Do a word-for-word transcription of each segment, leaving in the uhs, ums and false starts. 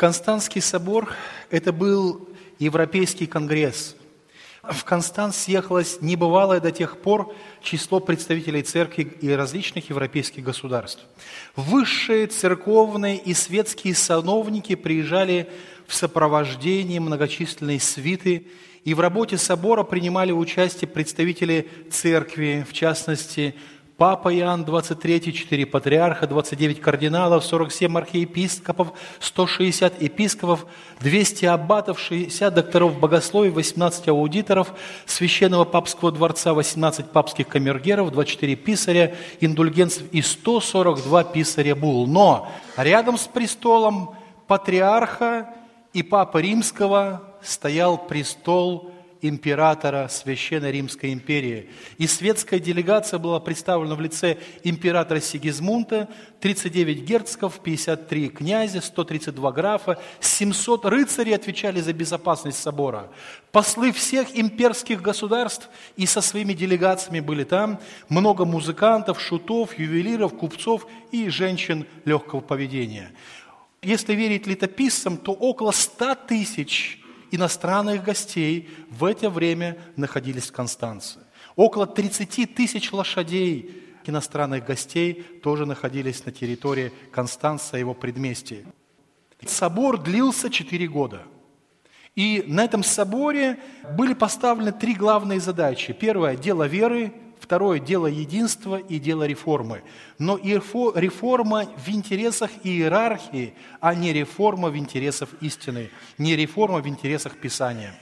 Константский собор – это был Европейский конгресс. В Констанц съехалось небывалое до тех пор число представителей церкви и различных европейских государств. Высшие церковные и светские сановники приезжали в сопровождении многочисленной свиты, и в работе собора принимали участие представители церкви, в частности, Папа Иоанн двадцать третий, четыре патриарха, двадцать девять кардиналов, сорок семь архиепископов, сто шестьдесят епископов, двести аббатов, шестьдесят докторов богословия, восемнадцать аудиторов Священного Папского дворца, восемнадцать папских камергеров, двадцать четыре писаря, индульгенцев и сто сорок два писаря булл. Но рядом с престолом патриарха и Папы Римского стоял престол императора Священной Римской империи. И светская делегация была представлена в лице императора Сигизмунда, тридцать девять герцогов, пятьдесят три князя, сто тридцать два графа, семьсот рыцарей отвечали за безопасность собора. Послы всех имперских государств и со своими делегациями были там, много музыкантов, шутов, ювелиров, купцов и женщин легкого поведения. Если верить летописцам, то около ста тысяч иностранных гостей в это время находились в Констанце. Около тридцати тысяч лошадей иностранных гостей тоже находились на территории Констанца и его предместья. Собор длился четыре года. И на этом соборе были поставлены три главные задачи. Первое – дело веры, второе – дело единства и дело реформы. Но реформа в интересах иерархии, а не реформа в интересах истины, не реформа в интересах Писания.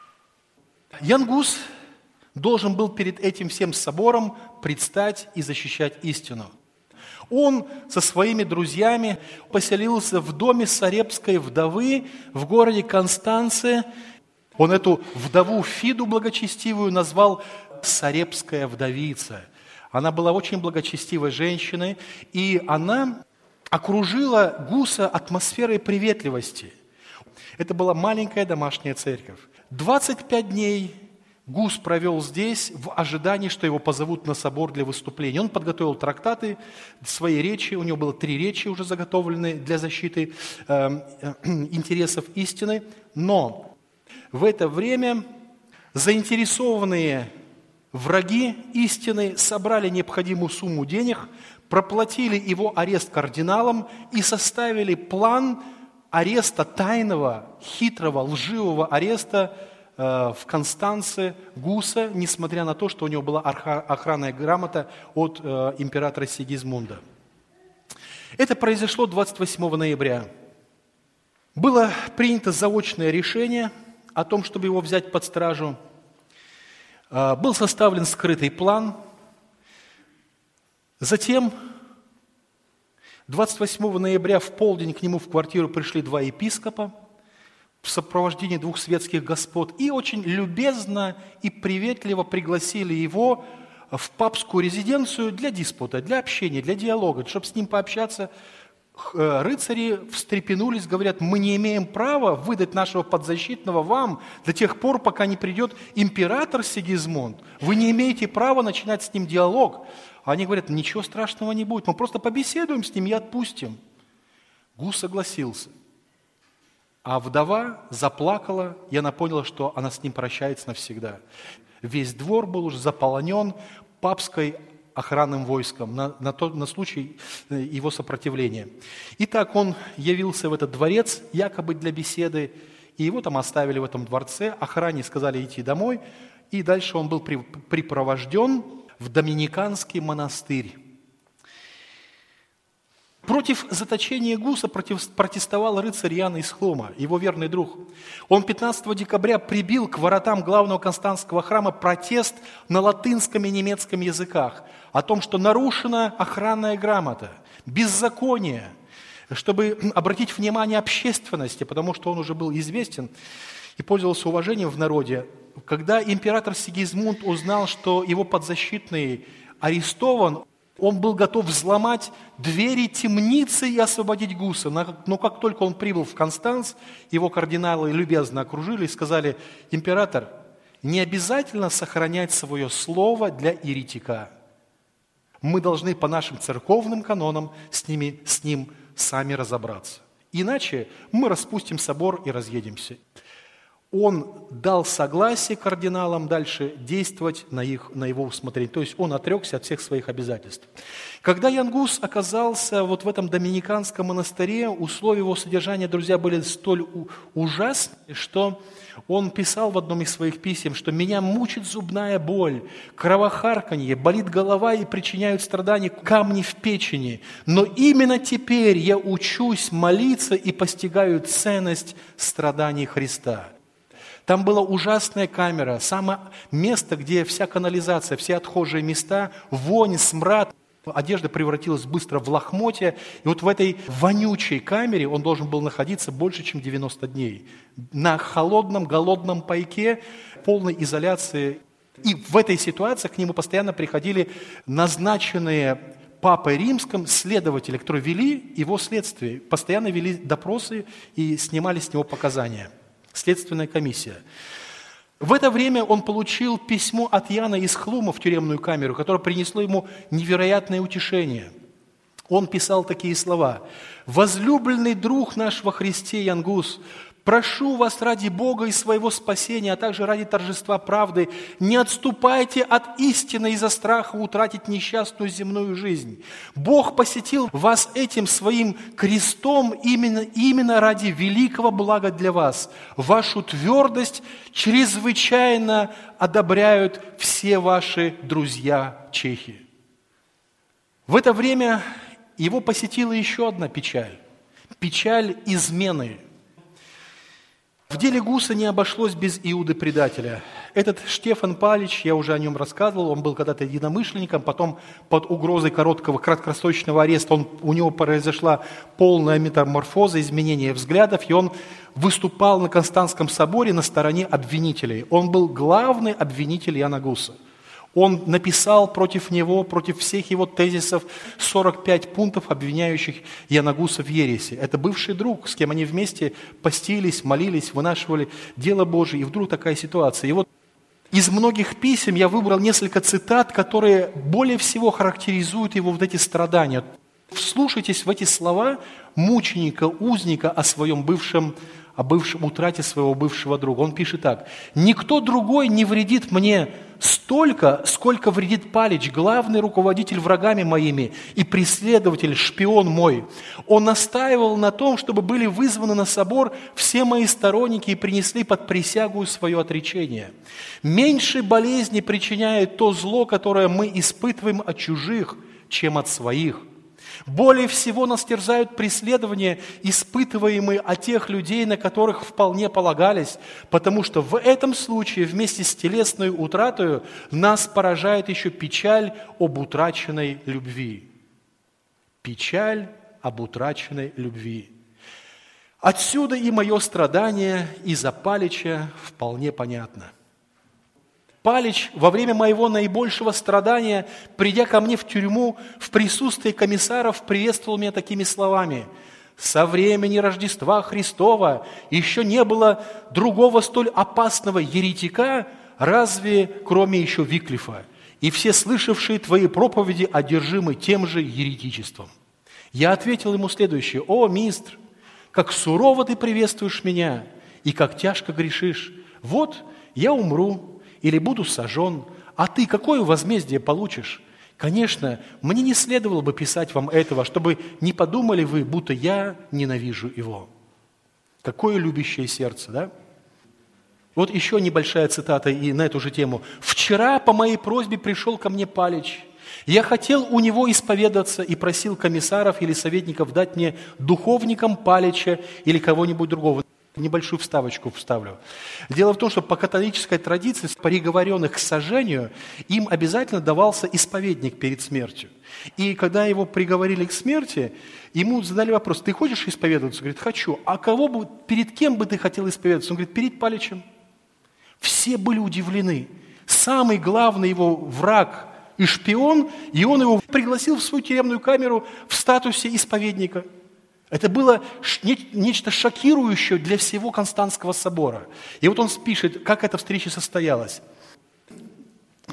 Ян Гус должен был перед этим всем собором предстать и защищать истину. Он со своими друзьями поселился в доме сарепской вдовы в городе Констанце. Он эту вдову Фиду благочестивую назвал «Сарепская вдовица». Она была очень благочестивой женщиной, и она окружила Гуса атмосферой приветливости. Это была маленькая домашняя церковь. двадцать пять дней Гус провел здесь в ожидании, что его позовут на собор для выступления. Он подготовил трактаты, свои речи, у него было три речи уже заготовлены для защиты э, э, интересов истины. Но в это время заинтересованные враги истины собрали необходимую сумму денег, проплатили его арест кардиналам и составили план ареста тайного, хитрого, лживого ареста в Констанце Гуса, несмотря на то, что у него была охранная грамота от императора Сигизмунда. Это произошло двадцать восьмого ноября. Было принято заочное решение о том, чтобы его взять под стражу. Был составлен скрытый план. Затем, двадцать восьмого ноября в полдень к нему в квартиру пришли два епископа в сопровождении двух светских господ и очень любезно и приветливо пригласили его в папскую резиденцию для диспута, для общения, для диалога, чтобы с ним пообщаться. Рыцари встрепенулись, говорят: мы не имеем права выдать нашего подзащитного вам до тех пор, пока не придет император Сигизмунд. Вы не имеете права начинать с ним диалог. Они говорят: ничего страшного не будет, мы просто побеседуем с ним и отпустим. Гус согласился. А вдова заплакала, и она поняла, что она с ним прощается навсегда. Весь двор был уже заполонен папской охранным войском на, на, тот, на случай его сопротивления. Итак, он явился в этот дворец, якобы для беседы, и его там оставили в этом дворце, охране сказали идти домой, и дальше он был при, припровожден в доминиканский монастырь. Против заточения Гуса против, протестовал рыцарь Ян из Хлума, его верный друг. Он пятнадцатого декабря прибил к воротам главного Константского храма протест на латынском и немецком языках о том, что нарушена охранная грамота, беззаконие, чтобы обратить внимание общественности, потому что он уже был известен и пользовался уважением в народе. Когда император Сигизмунд узнал, что его подзащитный арестован, он был готов взломать двери темницы и освободить Гуса. Но как только он прибыл в Констанц, его кардиналы любезно окружили и сказали: император, не обязательно сохранять свое слово для еретика. Мы должны по нашим церковным канонам с, ними, с ним сами разобраться. Иначе мы распустим собор и разъедемся. Он дал согласие кардиналам дальше действовать на, их, на его усмотрение. То есть он отрекся от всех своих обязательств. Когда Ян Гус оказался вот в этом доминиканском монастыре, условия его содержания, друзья, были столь ужасны, что он писал в одном из своих писем, что «меня мучит зубная боль, кровохарканье, болит голова и причиняют страдания камни в печени. Но именно теперь я учусь молиться и постигаю ценность страданий Христа». Там была ужасная камера, самое место, где вся канализация, все отхожие места, вонь, смрад. Одежда превратилась быстро в лохмотья. И вот в этой вонючей камере он должен был находиться больше, чем девяносто дней. На холодном, голодном пайке, полной изоляции. И в этой ситуации к нему постоянно приходили назначенные Папой Римским следователи, которые вели его следствие. Постоянно вели допросы и снимали с него показания. Следственная комиссия. В это время он получил письмо от Яна из Хлума в тюремную камеру, которое принесло ему невероятное утешение. Он писал такие слова: «Возлюбленный друг наш во Христе Ян Гус, прошу вас ради Бога и своего спасения, а также ради торжества правды, не отступайте от истины из-за страха утратить несчастную земную жизнь. Бог посетил вас этим своим крестом именно, именно ради великого блага для вас. Вашу твердость чрезвычайно одобряют все ваши друзья-чехи». В это время его посетила еще одна печаль. Печаль измены. В деле Гуса не обошлось без Иуды-предателя. Этот Штефан Палич, я уже о нем рассказывал, он был когда-то единомышленником, потом под угрозой короткого, краткосрочного ареста он, у него произошла полная метаморфоза, изменение взглядов, и он выступал на Константском соборе на стороне обвинителей. Он был главный обвинитель Яна Гуса. Он написал против него, против всех его тезисов сорок пять пунктов, обвиняющих Яна Гуса в ереси. Это бывший друг, с кем они вместе постились, молились, вынашивали дело Божие. И вдруг такая ситуация. И вот из многих писем я выбрал несколько цитат, которые более всего характеризуют его вот эти страдания. Вслушайтесь в эти слова мученика, узника о своем бывшем, о бывшем утрате своего бывшего друга. Он пишет так: «Никто другой не вредит мне столько, сколько вредит Палич, главный руководитель врагами моими и преследователь, шпион мой. Он настаивал на том, чтобы были вызваны на собор все мои сторонники и принесли под присягу свое отречение. Меньше болезни причиняет то зло, которое мы испытываем от чужих, чем от своих. Более всего нас терзают преследования, испытываемые от тех людей, на которых вполне полагались, потому что в этом случае вместе с телесной утратой нас поражает еще печаль об утраченной любви». Печаль об утраченной любви. Отсюда и мое страдание из-за Палича вполне понятно. Палич во время моего наибольшего страдания, придя ко мне в тюрьму, в присутствии комиссаров, приветствовал меня такими словами: «Со времени Рождества Христова еще не было другого столь опасного еретика, разве кроме еще Виклифа, и все слышавшие твои проповеди одержимы тем же еретичеством». Я ответил ему следующее: «О, мистр, как сурово ты приветствуешь меня, и как тяжко грешишь. Вот я умру, или буду сожжен, а ты какое возмездие получишь? Конечно, мне не следовало бы писать вам этого, чтобы не подумали вы, будто я ненавижу его». Какое любящее сердце, да? Вот еще небольшая цитата и на эту же тему. «Вчера по моей просьбе пришел ко мне Палич. Я хотел у него исповедаться и просил комиссаров или советников дать мне духовникам Палича или кого-нибудь другого». Небольшую вставочку вставлю. Дело в том, что по католической традиции приговоренных к сожжению им обязательно давался исповедник перед смертью. И когда его приговорили к смерти, ему задали вопрос: «Ты хочешь исповедоваться?» Он говорит: «Хочу». «А кого бы, перед кем бы ты хотел исповедоваться?» Он говорит: «Перед Паличем». Все были удивлены. Самый главный его враг и шпион, и он его пригласил в свою тюремную камеру в статусе исповедника. Это было нечто шокирующее для всего Константского собора. И вот он пишет, как эта встреча состоялась.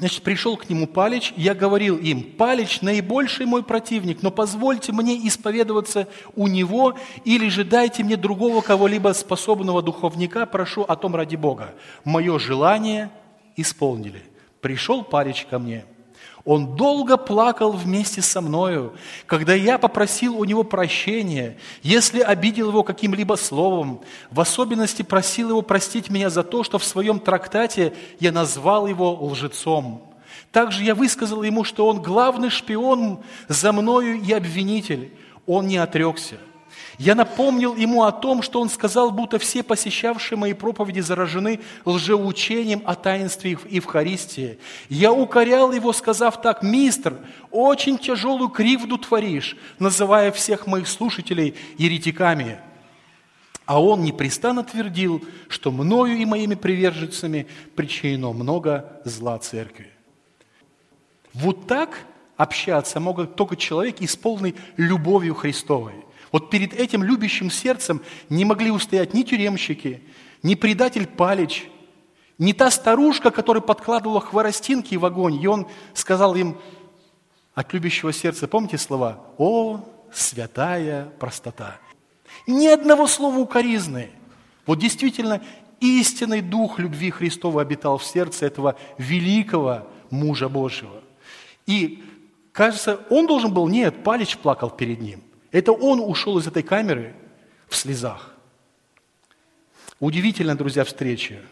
Значит, пришел к нему Палич, я говорил им: Палич наибольший мой противник, но позвольте мне исповедоваться у него, или же дайте мне другого кого-либо способного духовника, прошу о том ради Бога. Мое желание исполнили. Пришел Палич ко мне. Он долго плакал вместе со мною, когда я попросил у него прощения, если обидел его каким-либо словом, в особенности просил его простить меня за то, что в своем трактате я назвал его лжецом. Также я высказал ему, что он главный шпион за мною и обвинитель. Он не отрекся. Я напомнил ему о том, что он сказал, будто все посещавшие мои проповеди заражены лжеучением о таинстве Евхаристии. Я укорял его, сказав так: «Мистер, очень тяжелую кривду творишь, называя всех моих слушателей еретиками». А он непрестанно твердил, что мною и моими приверженцами причинено много зла церкви. Вот так общаться мог только человек, исполненный любовью Христовой. Вот перед этим любящим сердцем не могли устоять ни тюремщики, ни предатель Палич, ни та старушка, которая подкладывала хворостинки в огонь. И он сказал им от любящего сердца, помните слова? «О, святая простота». Ни одного слова укоризны. Вот действительно истинный дух любви Христовой обитал в сердце этого великого мужа Божьего. И, кажется, он должен был, нет, Палич плакал перед ним. Это он ушел из этой камеры в слезах. Удивительная, друзья, встреча.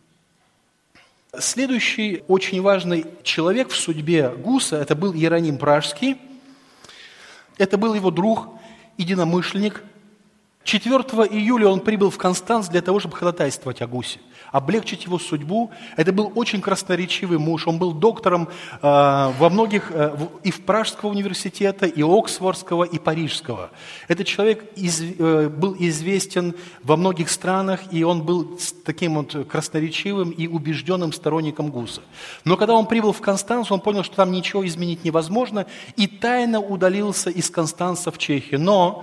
Следующий очень важный человек в судьбе Гуса, это был Иероним Пражский. Это был его друг, единомышленник. четвёртого июля он прибыл в Констанц для того, чтобы ходатайствовать о Гусе, облегчить его судьбу. Это был очень красноречивый муж. Он был доктором э, во многих, э, и в Пражского университета, и Оксфордского, и Парижского. Этот человек из, э, был известен во многих странах, и он был таким вот красноречивым и убежденным сторонником Гуса. Но когда он прибыл в Констанц, он понял, что там ничего изменить невозможно, и тайно удалился из Констанца в Чехию. Но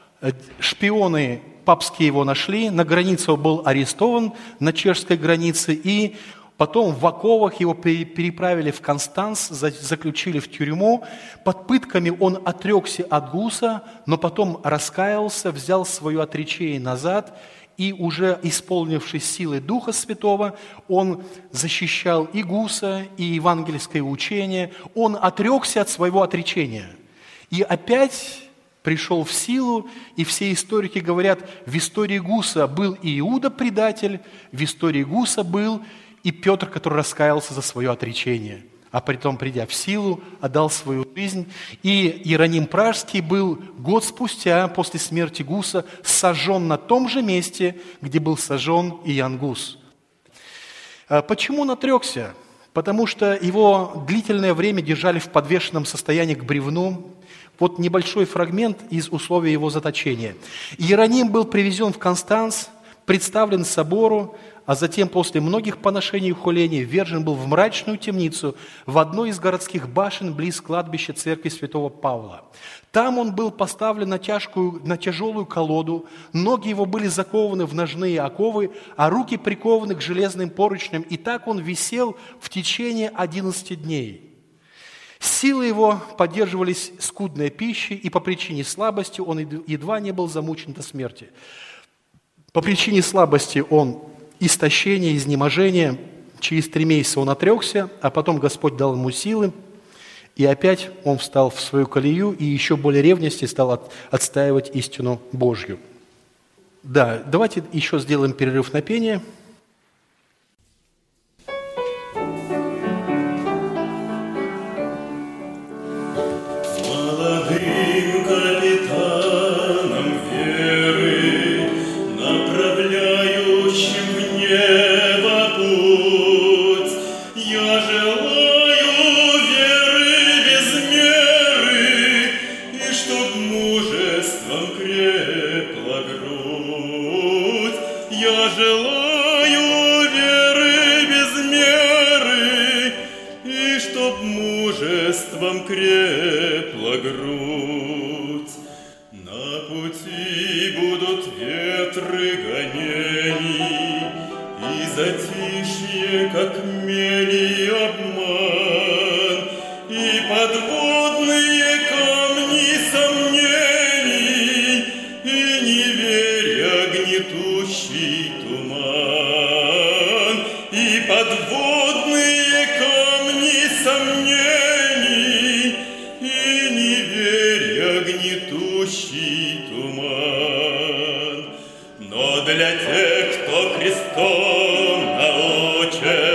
шпионы папские его нашли, на границе он был арестован, на чешской границе, и потом в оковах его переправили в Констанц, заключили в тюрьму. Под пытками он отрекся от Гуса, но потом раскаялся, взял свое отречение назад, и уже исполнившись силой Духа Святого, он защищал и Гуса, и евангельское учение. Он отрекся от своего отречения. И опять пришел в силу, и все историки говорят, в истории Гуса был и Иуда предатель, в истории Гуса был и Петр, который раскаялся за свое отречение, а притом, придя в силу, отдал свою жизнь. И Иероним Пражский был год спустя, после смерти Гуса, сожжен на том же месте, где был сожжен Иоанн Гус. Почему он отрекся? Потому что его длительное время держали в подвешенном состоянии к бревну. Вот небольшой фрагмент из условий его заточения. Иероним был привезен в Констанц, представлен собору, а затем после многих поношений и хулений ввержен был в мрачную темницу в одной из городских башен близ кладбища церкви святого Павла. Там он был поставлен на, тяжкую, на тяжелую колоду, ноги его были закованы в ножные оковы, а руки прикованы к железным поручням, и так он висел в течение одиннадцати дней. Силы его поддерживались скудной пищей, и по причине слабости он едва не был замучен до смерти. По причине слабости он, истощения, изнеможения, через три месяца он отрекся, а потом Господь дал ему силы, и опять он встал в свою колею и еще более ревности стал от, отстаивать истину Божью. Да, давайте еще сделаем перерыв на пение. Крепла грудь, на пути будут ветры гонений, и затишье, как мели обман. подводные камни сомнений, и неверия гнетущий туман, и подводные камни сомнений, и неверия гнетущий туман. Но для тех, кто Христом научен,